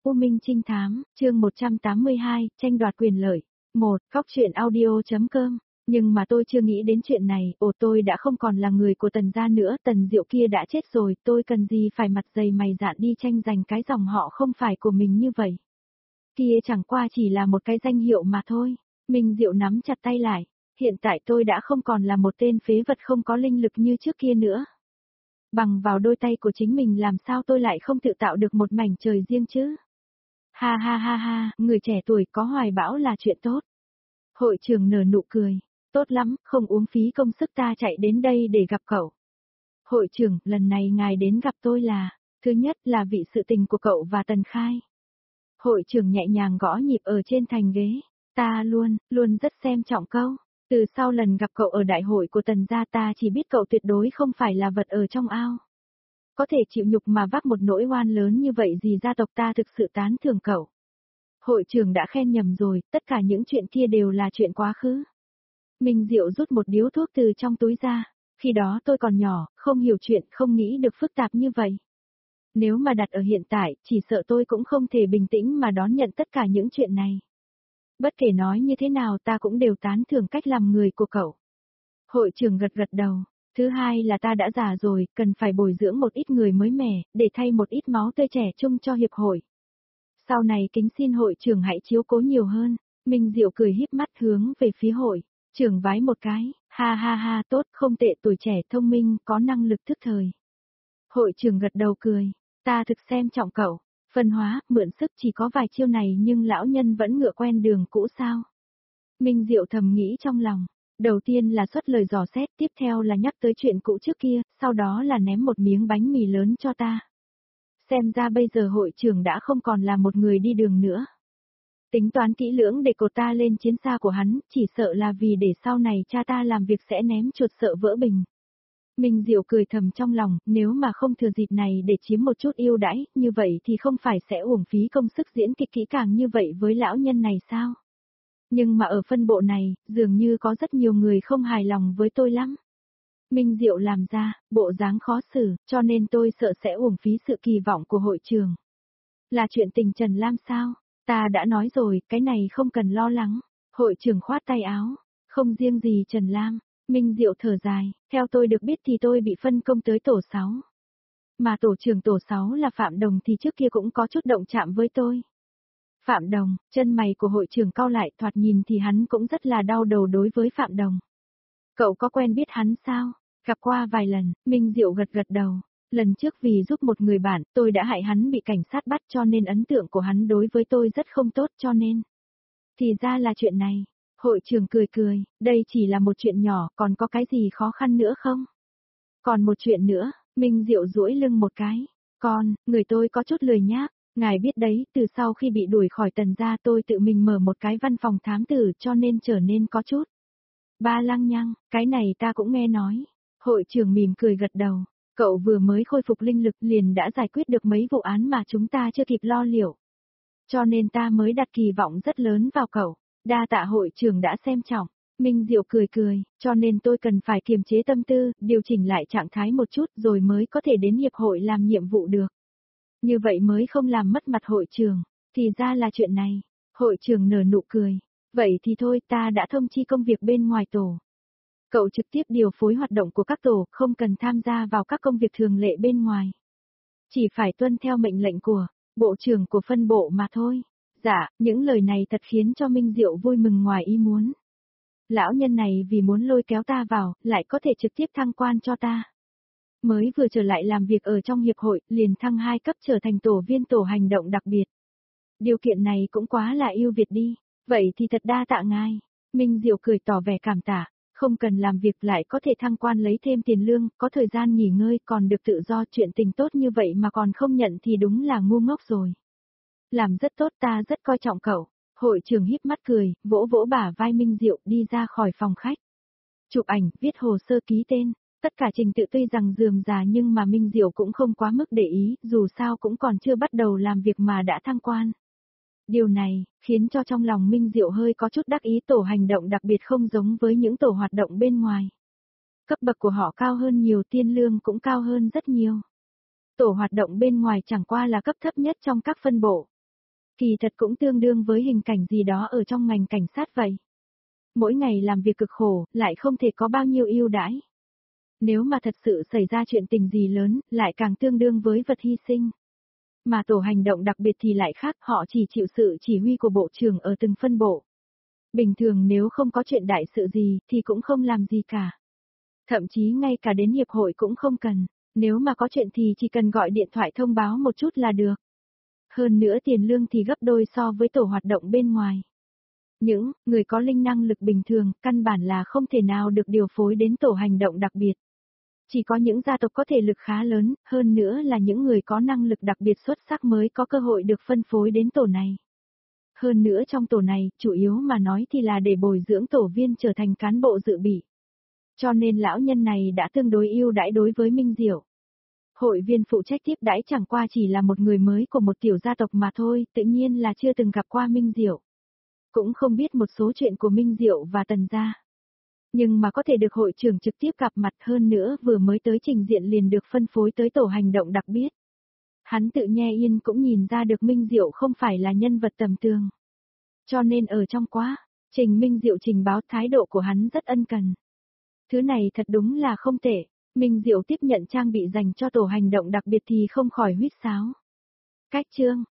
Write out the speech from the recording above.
U Minh Trinh Thám, chương 182, tranh đoạt quyền lợi. 1. Góc truyện audio.com. Nhưng mà tôi chưa nghĩ đến chuyện này, tôi đã không còn là người của Tần gia nữa, Tần Diệu kia đã chết rồi, tôi cần gì phải mặt dày mày dạn đi tranh giành cái dòng họ không phải của mình như vậy. Kia chẳng qua chỉ là một cái danh hiệu mà thôi. Minh Diệu nắm chặt tay lại, hiện tại tôi đã không còn là một tên phế vật không có linh lực như trước kia nữa. Bằng vào đôi tay của chính mình làm sao tôi lại không tự tạo được một mảnh trời riêng chứ? Ha ha ha ha, người trẻ tuổi có hoài bão là chuyện tốt. Hội trưởng nở nụ cười, tốt lắm, không uống phí công sức ta chạy đến đây để gặp cậu. Hội trưởng, lần này ngài đến gặp tôi là, thứ nhất là vị sự tình của cậu và Tần Khai. Hội trưởng nhẹ nhàng gõ nhịp ở trên thành ghế, ta luôn rất xem trọng cậu. Từ sau lần gặp cậu ở đại hội của Tần gia ta chỉ biết cậu tuyệt đối không phải là vật ở trong ao. Có thể chịu nhục mà vác một nỗi oan lớn như vậy gì gia tộc ta thực sự tán thưởng cậu. Hội trưởng đã khen nhầm rồi, tất cả những chuyện kia đều là chuyện quá khứ. Minh Diệu rút một điếu thuốc từ trong túi ra, khi đó tôi còn nhỏ, không hiểu chuyện, không nghĩ được phức tạp như vậy. Nếu mà đặt ở hiện tại, chỉ sợ tôi cũng không thể bình tĩnh mà đón nhận tất cả những chuyện này. Bất kể nói như thế nào ta cũng đều tán thưởng cách làm người của cậu. Hội trưởng gật gật đầu. Thứ hai là ta đã già rồi, cần phải bồi dưỡng một ít người mới mẻ, để thay một ít máu tươi trẻ chung cho hiệp hội. Sau này kính xin hội trưởng hãy chiếu cố nhiều hơn. Minh Diệu cười híp mắt hướng về phía hội. Trưởng vái một cái, ha ha ha tốt, không tệ, tuổi trẻ thông minh, có năng lực thức thời. Hội trưởng gật đầu cười, ta thực xem trọng cậu. Phân hóa, mượn sức chỉ có vài chiêu này nhưng lão nhân vẫn ngựa quen đường cũ sao. Minh Diệu thầm nghĩ trong lòng. Đầu tiên là xuất lời dò xét, tiếp theo là nhắc tới chuyện cũ trước kia, sau đó là ném một miếng bánh mì lớn cho ta. Xem ra bây giờ hội trưởng đã không còn là một người đi đường nữa. Tính toán kỹ lưỡng để cột ta lên chiến xa của hắn, chỉ sợ là vì để sau này cha ta làm việc sẽ ném chuột sợ vỡ bình. Minh Diệu cười thầm trong lòng, nếu mà không thừa dịp này để chiếm một chút ưu đãi, như vậy thì không phải sẽ uổng phí công sức diễn kịch kỹ càng như vậy với lão nhân này sao? Nhưng mà ở phân bộ này, dường như có rất nhiều người không hài lòng với tôi lắm. Minh Diệu làm ra, bộ dáng khó xử, cho nên tôi sợ sẽ uổng phí sự kỳ vọng của hội trường. Là chuyện tình Trần Lam sao? Ta đã nói rồi, cái này không cần lo lắng. Hội trưởng khoát tay áo. Không riêng gì Trần Lam. Minh Diệu thở dài, theo tôi được biết thì tôi bị phân công tới tổ 6. Mà tổ trưởng tổ 6 là Phạm Đồng thì trước kia cũng có chút động chạm với tôi. Phạm Đồng, chân mày của hội trưởng cau lại, thoạt nhìn thì hắn cũng rất là đau đầu đối với Phạm Đồng. Cậu có quen biết hắn sao? Gặp qua vài lần, Minh Diệu gật gật đầu. Lần trước vì giúp một người bạn, tôi đã hại hắn bị cảnh sát bắt cho nên ấn tượng của hắn đối với tôi rất không tốt cho nên. Thì ra là chuyện này. Hội trưởng cười cười, đây chỉ là một chuyện nhỏ, còn có cái gì khó khăn nữa không? Còn một chuyện nữa, Minh Diệu duỗi lưng một cái. Người tôi có chút lười nhác. Ngài biết đấy, từ sau khi bị đuổi khỏi Tần gia tôi tự mình mở một cái văn phòng thám tử cho nên trở nên có chút. Ba lăng nhăng, cái này ta cũng nghe nói. Hội trưởng mỉm cười gật đầu. Cậu vừa mới khôi phục linh lực liền đã giải quyết được mấy vụ án mà chúng ta chưa kịp lo liệu. Cho nên ta mới đặt kỳ vọng rất lớn vào cậu. Đa tạ hội trưởng đã xem trọng. Minh Diệu cười cười, cho nên tôi cần phải kiềm chế tâm tư, điều chỉnh lại trạng thái một chút rồi mới có thể đến hiệp hội làm nhiệm vụ được. Như vậy mới không làm mất mặt hội trưởng. Thì ra là chuyện này. Hội trưởng nở nụ cười. Vậy thì thôi, ta đã thông chi công việc bên ngoài tổ. Cậu trực tiếp điều phối hoạt động của các tổ, không cần tham gia vào các công việc thường lệ bên ngoài. Chỉ phải tuân theo mệnh lệnh của bộ trưởng của phân bộ mà thôi. Dạ, những lời này thật khiến cho Minh Diệu vui mừng ngoài ý muốn. Lão nhân này vì muốn lôi kéo ta vào, lại có thể trực tiếp thăng quan cho ta. Mới vừa trở lại làm việc ở trong hiệp hội, liền thăng 2 cấp trở thành tổ viên tổ hành động đặc biệt. Điều kiện này cũng quá là ưu việt đi. Vậy thì thật đa tạ ngài. Minh Diệu cười tỏ vẻ cảm tạ. Không cần làm việc lại có thể thăng quan lấy thêm tiền lương, có thời gian nghỉ ngơi còn được tự do, chuyện tình tốt như vậy mà còn không nhận thì đúng là ngu ngốc rồi. Làm rất tốt, ta rất coi trọng cậu. Hội trưởng híp mắt cười, vỗ vỗ bả vai Minh Diệu đi ra khỏi phòng khách. Chụp ảnh, viết hồ sơ ký tên. Tất cả trình tự tuy rằng rườm rà nhưng mà Minh Diệu cũng không quá mức để ý, dù sao cũng còn chưa bắt đầu làm việc mà đã thăng quan. Điều này, khiến cho trong lòng Minh Diệu hơi có chút đắc ý, tổ hành động đặc biệt không giống với những tổ hoạt động bên ngoài. Cấp bậc của họ cao hơn nhiều, tiền lương cũng cao hơn rất nhiều. Tổ hoạt động bên ngoài chẳng qua là cấp thấp nhất trong các phân bộ. Kỳ thật cũng tương đương với hình cảnh gì đó ở trong ngành cảnh sát vậy. Mỗi ngày làm việc cực khổ, lại không thể có bao nhiêu ưu đãi. Nếu mà thật sự xảy ra chuyện tình gì lớn, lại càng tương đương với vật hy sinh. Mà tổ hành động đặc biệt thì lại khác, họ chỉ chịu sự chỉ huy của bộ trưởng ở từng phân bộ. Bình thường nếu không có chuyện đại sự gì thì cũng không làm gì cả. Thậm chí ngay cả đến hiệp hội cũng không cần, nếu mà có chuyện thì chỉ cần gọi điện thoại thông báo một chút là được. Hơn nữa tiền lương thì gấp đôi so với tổ hoạt động bên ngoài. Những người có linh năng lực bình thường, căn bản là không thể nào được điều phối đến tổ hành động đặc biệt. Chỉ có những gia tộc có thể lực khá lớn, hơn nữa là những người có năng lực đặc biệt xuất sắc mới có cơ hội được phân phối đến tổ này. Hơn nữa trong tổ này, chủ yếu mà nói thì là để bồi dưỡng tổ viên trở thành cán bộ dự bị. Cho nên lão nhân này đã tương đối ưu đãi đối với Minh Diệu. Hội viên phụ trách tiếp đãi chẳng qua chỉ là một người mới của một tiểu gia tộc mà thôi, tự nhiên là chưa từng gặp qua Minh Diệu. Cũng không biết một số chuyện của Minh Diệu và Tần gia. Nhưng mà có thể được hội trưởng trực tiếp gặp mặt, hơn nữa vừa mới tới trình diện liền được phân phối tới tổ hành động đặc biệt. Hắn tự nhe yên cũng nhìn ra được Minh Diệu không phải là nhân vật tầm thường. Cho nên ở trong quá trình Minh Diệu trình báo, thái độ của hắn rất ân cần. Thứ này thật đúng là không tệ. Minh Diệu tiếp nhận trang bị dành cho tổ hành động đặc biệt thì không khỏi huýt sáo. Cách chương